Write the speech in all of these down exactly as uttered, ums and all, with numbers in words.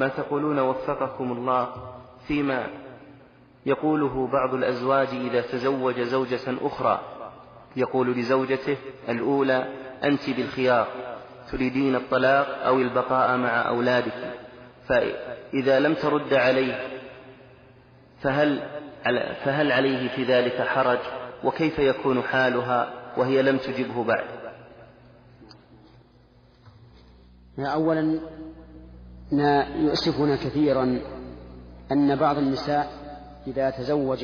ما تقولون وفقكم الله فيما يقوله بعض الأزواج إذا تزوج زوجة أخرى، يقول لزوجته الأولى أنت بالخيار، تريدين الطلاق أو البقاء مع أولادك، فإذا لم ترد عليه فهل, فهل عليه في ذلك حرج؟ وكيف يكون حالها وهي لم تجبه بعد؟ أولا يؤسفنا كثيرا أن بعض النساء إذا تزوج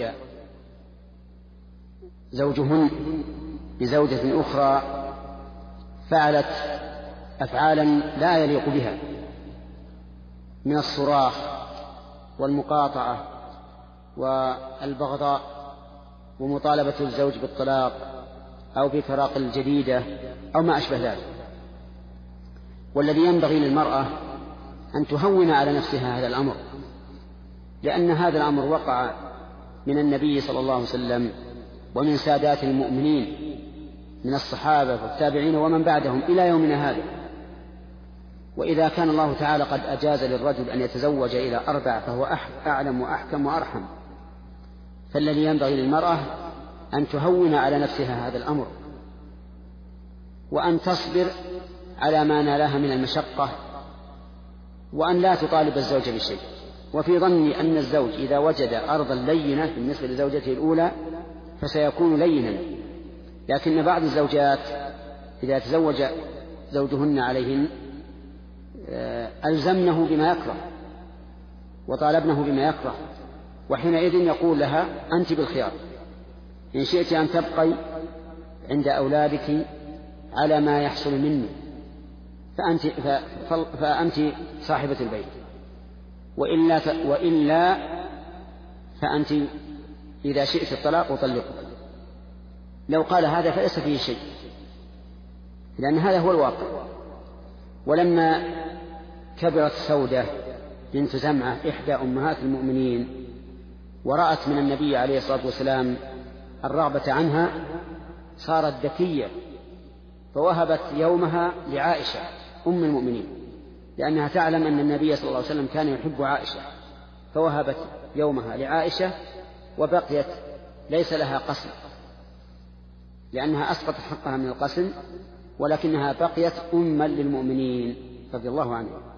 زوجهن بزوجة أخرى فعلت أفعالا لا يليق بها من الصراخ والمقاطعة والبغضاء ومطالبة الزوج بالطلاق أو بفراق الجديدة أو ما أشبه ذلك. والذي ينبغي للمرأة أن تهون على نفسها هذا الأمر، لأن هذا الأمر وقع من النبي صلى الله عليه وسلم ومن سادات المؤمنين من الصحابة والتابعين ومن بعدهم إلى يومنا هذا. وإذا كان الله تعالى قد أجاز للرجل أن يتزوج إلى أربع فهو أعلم وأحكم وأرحم، فالذي ينبغي للمرأة أن تهون على نفسها هذا الأمر وأن تصبر على ما نالها من المشقة وأن لا تطالب الزوج بشيء. وفي ظني أن الزوج إذا وجد أرضا لينة بالنسبة لزوجته الأولى فسيكون لينا، لكن بعض الزوجات إذا تزوج زوجهن عليهن ألزمنه بما يكره وطالبنه بما يكره، وحينئذ يقول لها أنت بالخيار، إن شئت أن تبقي عند أولادك على ما يحصل مني فأنت, فأنت صاحبة البيت، وإلا, وإلا فأنت إذا شئت الطلاق وطلقك. لو قال هذا فليس فيه شيء، لأن هذا هو الواقع. ولما كبرت سودة بنت زمعة إحدى أمهات المؤمنين ورأت من النبي عليه الصلاة والسلام الرغبة عنها صارت ذكية فوهبت يومها لعائشة أم المؤمنين، لأنها تعلم أن النبي صلى الله عليه وسلم كان يحب عائشة، فوهبت يومها لعائشة وبقيت ليس لها قسم لأنها أسقطت حقها من القسم، ولكنها بقيت أما للمؤمنين رضي الله عنهم.